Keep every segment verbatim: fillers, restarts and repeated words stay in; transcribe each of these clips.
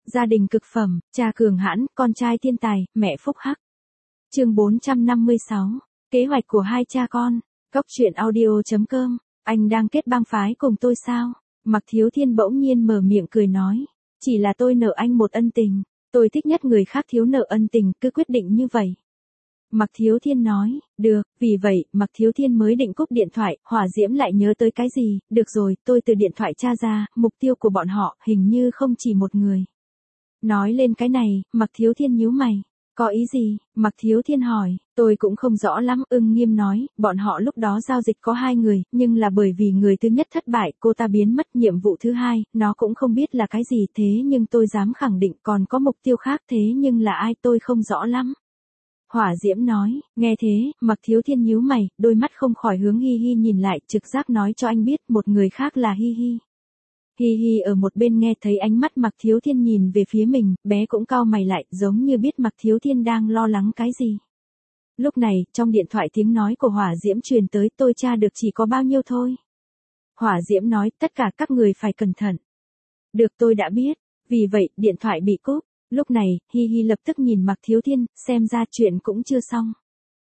Gia đình cực phẩm, cha cường hãn, con trai thiên tài, mẹ phúc hắc. Chương bốn trăm năm mươi sáu. Kế hoạch của hai cha con. Cốc truyện audio chấm com. Anh đang kết bang phái cùng tôi sao? Mạc Thiếu Thiên bỗng nhiên mở miệng cười nói. Chỉ là tôi nợ anh một ân tình. Tôi thích nhất người khác thiếu nợ ân tình, cứ quyết định như vậy. Mạc Thiếu Thiên nói, được, vì vậy, Mạc Thiếu Thiên mới định cúp điện thoại, Hỏa Diễm lại nhớ tới cái gì, được rồi, tôi từ điện thoại tra ra, mục tiêu của bọn họ, hình như không chỉ một người. Nói lên cái này, Mạc Thiếu Thiên nhíu mày, có ý gì, Mạc Thiếu Thiên hỏi, tôi cũng không rõ lắm, Ưng Nghiêm nói, bọn họ lúc đó giao dịch có hai người, nhưng là bởi vì người thứ nhất thất bại, cô ta biến mất nhiệm vụ thứ hai, nó cũng không biết là cái gì thế nhưng tôi dám khẳng định còn có mục tiêu khác thế nhưng là ai tôi không rõ lắm. Hỏa Diễm nói, nghe thế, Mạc Thiếu Thiên nhíu mày, đôi mắt không khỏi hướng Hi Hi nhìn lại, trực giác nói cho anh biết một người khác là Hi Hi. Hi Hi ở một bên nghe thấy ánh mắt Mạc Thiếu Thiên nhìn về phía mình, bé cũng cau mày lại, giống như biết Mạc Thiếu Thiên đang lo lắng cái gì. Lúc này, trong điện thoại tiếng nói của Hỏa Diễm truyền tới, tôi tra được chỉ có bao nhiêu thôi. Hỏa Diễm nói, tất cả các người phải cẩn thận. Được, tôi đã biết, vì vậy, điện thoại bị cúp. Lúc này, Hi Hi lập tức nhìn Mạc Thiếu Thiên, xem ra chuyện cũng chưa xong.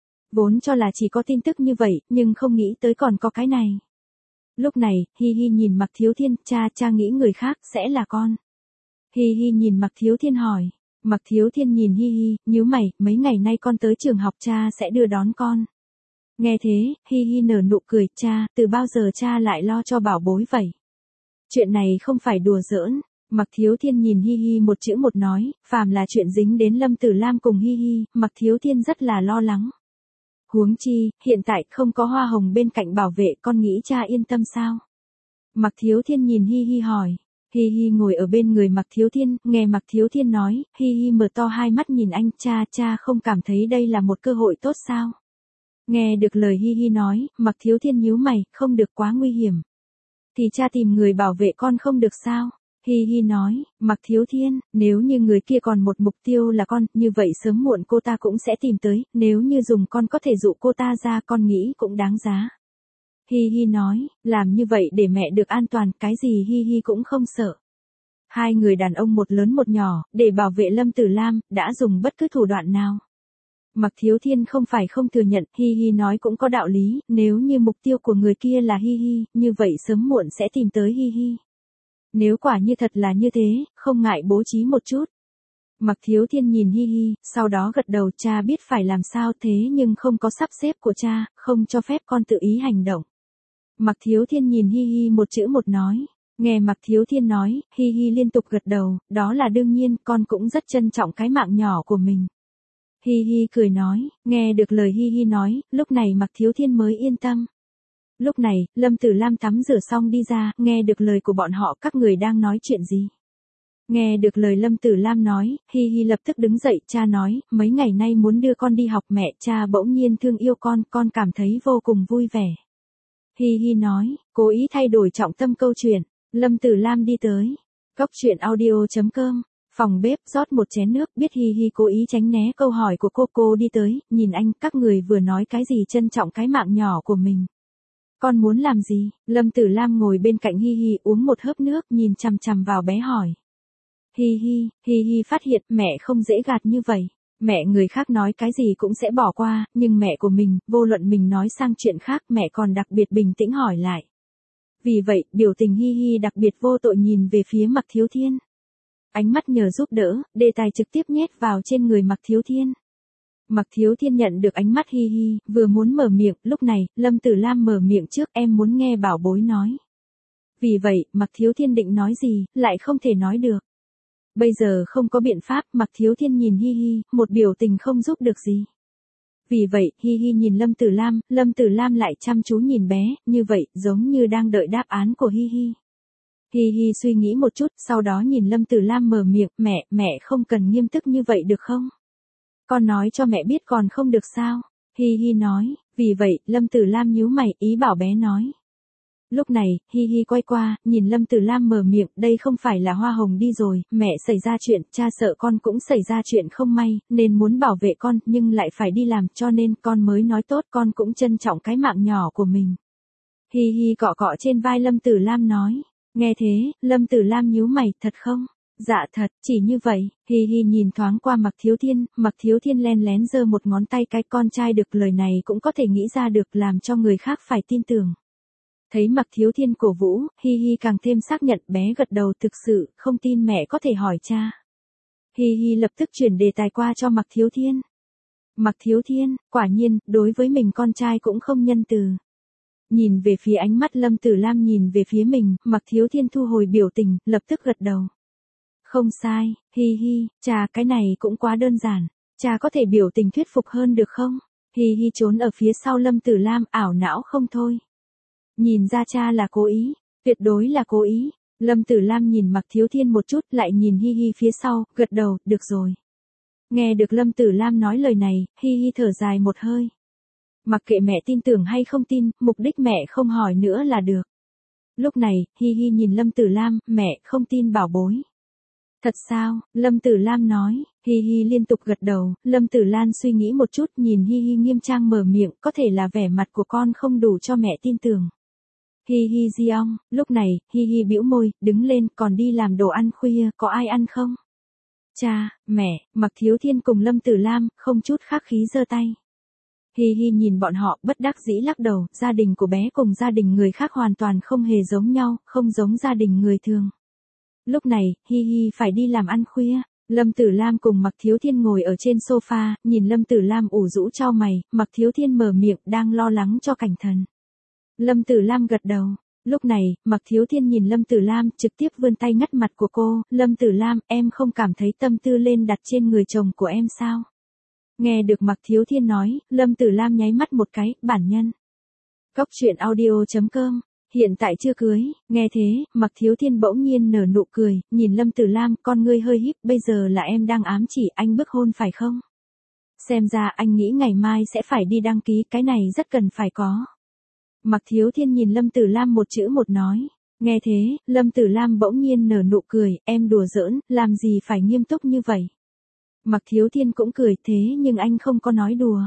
Vốn cho là chỉ có tin tức như vậy, nhưng không nghĩ tới còn có cái này. Lúc này, Hi Hi nhìn Mạc Thiếu Thiên, cha cha nghĩ người khác sẽ là con. Hi Hi nhìn Mạc Thiếu Thiên hỏi. Mạc Thiếu Thiên nhìn Hi Hi, nhíu mày, mấy ngày nay con tới trường học cha sẽ đưa đón con. Nghe thế, Hi Hi nở nụ cười, cha, từ bao giờ cha lại lo cho bảo bối vậy? Chuyện này không phải đùa giỡn. Mạc Thiếu Thiên nhìn Hi Hi một chữ một nói, phàm là chuyện dính đến Lâm Tử Lam cùng Hi Hi, Mạc Thiếu Thiên rất là lo lắng. Huống chi, hiện tại không có Hoa Hồng bên cạnh bảo vệ, con nghĩ cha yên tâm sao? Mạc Thiếu Thiên nhìn Hi Hi hỏi. Hi Hi ngồi ở bên người Mạc Thiếu Thiên, nghe Mạc Thiếu Thiên nói, Hi Hi mở to hai mắt nhìn anh, cha cha không cảm thấy đây là một cơ hội tốt sao? Nghe được lời Hi Hi nói, Mạc Thiếu Thiên nhíu mày, không được quá nguy hiểm. Thì cha tìm người bảo vệ con không được sao? Hi Hi nói, Mạc Thiếu Thiên, nếu như người kia còn một mục tiêu là con, như vậy sớm muộn cô ta cũng sẽ tìm tới, nếu như dùng con có thể dụ cô ta ra con nghĩ cũng đáng giá. Hi Hi nói, làm như vậy để mẹ được an toàn, cái gì Hi Hi cũng không sợ. Hai người đàn ông một lớn một nhỏ, để bảo vệ Lâm Tử Lam, đã dùng bất cứ thủ đoạn nào. Mạc Thiếu Thiên không phải không thừa nhận, Hi Hi nói cũng có đạo lý, nếu như mục tiêu của người kia là Hi Hi, như vậy sớm muộn sẽ tìm tới Hi Hi. Nếu quả như thật là như thế, không ngại bố trí một chút. Mạc Thiếu Thiên nhìn Hi Hi, sau đó gật đầu, cha biết phải làm sao thế nhưng không có sắp xếp của cha, không cho phép con tự ý hành động. Mạc Thiếu Thiên nhìn Hi Hi một chữ một nói. Nghe Mạc Thiếu Thiên nói, Hi Hi liên tục gật đầu, đó là đương nhiên, con cũng rất trân trọng cái mạng nhỏ của mình. Hi Hi cười nói, nghe được lời Hi Hi nói, lúc này Mạc Thiếu Thiên mới yên tâm. Lúc này, Lâm Tử Lam tắm rửa xong đi ra, nghe được lời của bọn họ, các người đang nói chuyện gì? Nghe được lời Lâm Tử Lam nói, Hi Hi lập tức đứng dậy, cha nói, mấy ngày nay muốn đưa con đi học, mẹ, cha bỗng nhiên thương yêu con, con cảm thấy vô cùng vui vẻ. Hi Hi nói, cố ý thay đổi trọng tâm câu chuyện. Lâm Tử Lam đi tới. Cốc truyện audio chấm com. Phòng bếp rót một chén nước, biết Hi Hi cố ý tránh né câu hỏi của cô, cô đi tới, nhìn anh, các người vừa nói cái gì trân trọng cái mạng nhỏ của mình. Con muốn làm gì? Lâm Tử Lam ngồi bên cạnh Hi Hi uống một hớp nước, nhìn chằm chằm vào bé hỏi. Hi Hi, Hi Hi phát hiện mẹ không dễ gạt như vậy. Mẹ người khác nói cái gì cũng sẽ bỏ qua, nhưng mẹ của mình, vô luận mình nói sang chuyện khác, mẹ còn đặc biệt bình tĩnh hỏi lại. Vì vậy, biểu tình Hi Hi đặc biệt vô tội nhìn về phía Mạc Thiếu Thiên. Ánh mắt nhờ giúp đỡ, đề tài trực tiếp nhét vào trên người Mạc Thiếu Thiên. Mạc Thiếu Thiên nhận được ánh mắt Hi Hi, vừa muốn mở miệng, lúc này, Lâm Tử Lam mở miệng trước, em muốn nghe bảo bối nói. Vì vậy, Mạc Thiếu Thiên định nói gì, lại không thể nói được. Bây giờ không có biện pháp, Mạc Thiếu Thiên nhìn Hi Hi, một biểu tình không giúp được gì. Vì vậy, Hi Hi nhìn Lâm Tử Lam, Lâm Tử Lam lại chăm chú nhìn bé, như vậy, giống như đang đợi đáp án của Hi Hi. Hi Hi suy nghĩ một chút, sau đó nhìn Lâm Tử Lam mở miệng, mẹ, mẹ không cần nghiêm túc như vậy được không? Con nói cho mẹ biết còn không được sao? Hi Hi nói, vì vậy, Lâm Tử Lam nhíu mày, ý bảo bé nói. Lúc này, Hi Hi quay qua, nhìn Lâm Tử Lam mở miệng, đây không phải là Hoa Hồng đi rồi, mẹ xảy ra chuyện, cha sợ con cũng xảy ra chuyện không may, nên muốn bảo vệ con, nhưng lại phải đi làm, cho nên con mới nói tốt, con cũng trân trọng cái mạng nhỏ của mình. Hi Hi cọ cọ trên vai Lâm Tử Lam nói, nghe thế, Lâm Tử Lam nhíu mày, thật không? Dạ thật, chỉ như vậy. Hi hi nhìn thoáng qua Mạc Thiếu Thiên, Mạc Thiếu Thiên len lén giơ một ngón tay cái con trai được lời này cũng có thể nghĩ ra được làm cho người khác phải tin tưởng. Thấy Mạc Thiếu Thiên cổ vũ, Hi hi càng thêm xác nhận bé gật đầu thực sự, không tin mẹ có thể hỏi cha. Hi hi lập tức chuyển đề tài qua cho Mạc Thiếu Thiên. Mạc Thiếu Thiên, quả nhiên, đối với mình con trai cũng không nhân từ. Nhìn về phía ánh mắt Lâm Tử Lam nhìn về phía mình, Mạc Thiếu Thiên thu hồi biểu tình, lập tức gật đầu. Không sai, hi hi, cha cái này cũng quá đơn giản, cha có thể biểu tình thuyết phục hơn được không? Hi hi trốn ở phía sau Lâm Tử Lam ảo não không thôi. Nhìn ra cha là cố ý, tuyệt đối là cố ý. Lâm Tử Lam nhìn Mạc Thiếu Thiên một chút lại nhìn hi hi phía sau, gật đầu, được rồi. Nghe được Lâm Tử Lam nói lời này, hi hi thở dài một hơi. Mặc kệ mẹ tin tưởng hay không tin, mục đích mẹ không hỏi nữa là được. Lúc này, hi hi nhìn Lâm Tử Lam, mẹ không tin bảo bối. Thật sao? Lâm Tử Lam nói, hi hi liên tục gật đầu, Lâm Tử Lan suy nghĩ một chút nhìn hi hi nghiêm trang mở miệng, có thể là vẻ mặt của con không đủ cho mẹ tin tưởng. Hi hi Jiong, lúc này, hi hi bĩu môi, đứng lên, còn đi làm đồ ăn khuya, có ai ăn không? Cha, mẹ, Mạc Thiếu Thiên cùng Lâm Tử Lam, không chút khách khí giơ tay. Hi hi nhìn bọn họ, bất đắc dĩ lắc đầu, gia đình của bé cùng gia đình người khác hoàn toàn không hề giống nhau, không giống gia đình người thường. Lúc này, hi hi phải đi làm ăn khuya. Lâm Tử Lam cùng Mạc Thiếu Thiên ngồi ở trên sofa, nhìn Lâm Tử Lam ủ rũ chau mày, Mạc Thiếu Thiên mở miệng đang lo lắng cho Cảnh Thần. Lâm Tử Lam gật đầu. Lúc này, Mạc Thiếu Thiên nhìn Lâm Tử Lam trực tiếp vươn tay ngắt mặt của cô, Lâm Tử Lam, em không cảm thấy tâm tư lên đặt trên người chồng của em sao? Nghe được Mạc Thiếu Thiên nói, Lâm Tử Lam nháy mắt một cái, bản nhân. Cóc truyện audio chấm com, hiện tại chưa cưới, nghe thế, Mạc Thiếu Thiên bỗng nhiên nở nụ cười, nhìn Lâm Tử Lam, con ngươi hơi híp, bây giờ là em đang ám chỉ anh bức hôn phải không? Xem ra anh nghĩ ngày mai sẽ phải đi đăng ký, cái này rất cần phải có. Mạc Thiếu Thiên nhìn Lâm Tử Lam một chữ một nói. Nghe thế, Lâm Tử Lam bỗng nhiên nở nụ cười, em đùa giỡn, làm gì phải nghiêm túc như vậy. Mạc Thiếu Thiên cũng cười, thế nhưng anh không có nói đùa.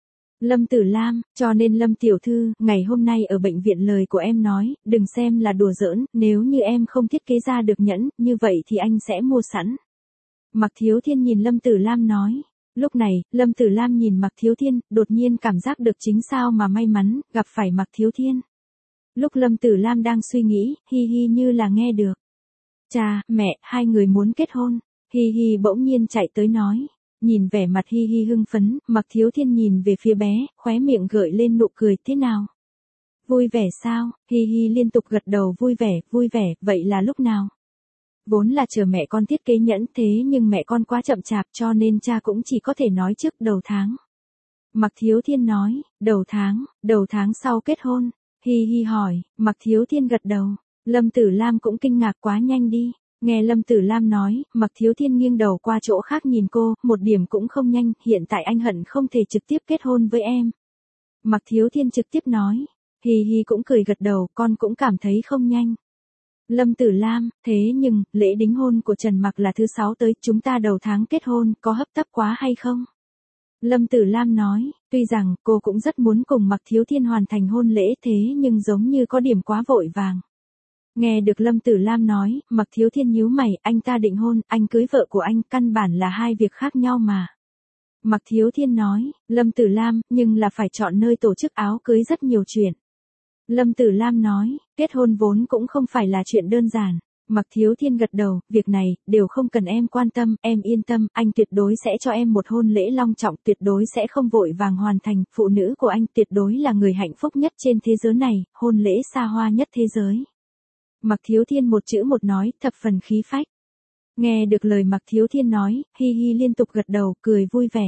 Lâm Tử Lam, cho nên Lâm tiểu thư, ngày hôm nay ở bệnh viện lời của em nói, đừng xem là đùa giỡn, nếu như em không thiết kế ra được nhẫn, như vậy thì anh sẽ mua sẵn. Mạc Thiếu Thiên nhìn Lâm Tử Lam nói. Lúc này, Lâm Tử Lam nhìn Mạc Thiếu Thiên, đột nhiên cảm giác được chính sao mà may mắn, gặp phải Mạc Thiếu Thiên. Lúc Lâm Tử Lam đang suy nghĩ, hi hi như là nghe được. Cha, mẹ, hai người muốn kết hôn. Hi hi bỗng nhiên chạy tới nói. Nhìn vẻ mặt hi hi hưng phấn, Mạc Thiếu Thiên nhìn về phía bé, khóe miệng gợi lên nụ cười, thế nào? Vui vẻ sao? Hi hi liên tục gật đầu, vui vẻ, vui vẻ, vậy là lúc nào? Vốn là chờ mẹ con thiết kế nhẫn, thế nhưng mẹ con quá chậm chạp cho nên cha cũng chỉ có thể nói trước đầu tháng. Mạc Thiếu Thiên nói, đầu tháng, đầu tháng sau kết hôn. Hi hi hỏi, Mạc Thiếu Thiên gật đầu. Lâm Tử Lam cũng kinh ngạc, quá nhanh đi. Nghe Lâm Tử Lam nói, Mạc Thiếu Thiên nghiêng đầu qua chỗ khác nhìn cô, một điểm cũng không nhanh, hiện tại anh hận không thể trực tiếp kết hôn với em. Mạc Thiếu Thiên trực tiếp nói, hi hi cũng cười gật đầu, con cũng cảm thấy không nhanh. Lâm Tử Lam, thế nhưng, lễ đính hôn của Trần Mặc là thứ sáu tới, chúng ta đầu tháng kết hôn, có hấp tấp quá hay không? Lâm Tử Lam nói, tuy rằng, cô cũng rất muốn cùng Mạc Thiếu Thiên hoàn thành hôn lễ thế nhưng giống như có điểm quá vội vàng. Nghe được Lâm Tử Lam nói, Mạc Thiếu Thiên nhíu mày, anh ta định hôn, anh cưới vợ của anh, căn bản là hai việc khác nhau mà. Mạc Thiếu Thiên nói, Lâm Tử Lam, nhưng là phải chọn nơi tổ chức áo cưới rất nhiều chuyện. Lâm Tử Lam nói, kết hôn vốn cũng không phải là chuyện đơn giản. Mạc Thiếu Thiên gật đầu, việc này, đều không cần em quan tâm, em yên tâm, anh tuyệt đối sẽ cho em một hôn lễ long trọng, tuyệt đối sẽ không vội vàng hoàn thành, phụ nữ của anh tuyệt đối là người hạnh phúc nhất trên thế giới này, hôn lễ xa hoa nhất thế giới. Mạc Thiếu Thiên một chữ một nói, thập phần khí phách. Nghe được lời Mạc Thiếu Thiên nói, hi hi liên tục gật đầu, cười vui vẻ.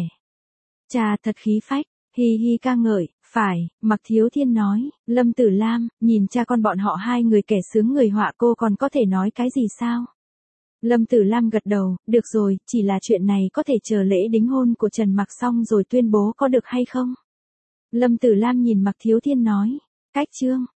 Cha thật khí phách, hi hi ca ngợi, phải, Mạc Thiếu Thiên nói, Lâm Tử Lam, nhìn cha con bọn họ hai người kẻ sướng người họa cô còn có thể nói cái gì sao? Lâm Tử Lam gật đầu, được rồi, chỉ là chuyện này có thể chờ lễ đính hôn của Trần Mặc xong rồi tuyên bố có được hay không? Lâm Tử Lam nhìn Mạc Thiếu Thiên nói, cách chương.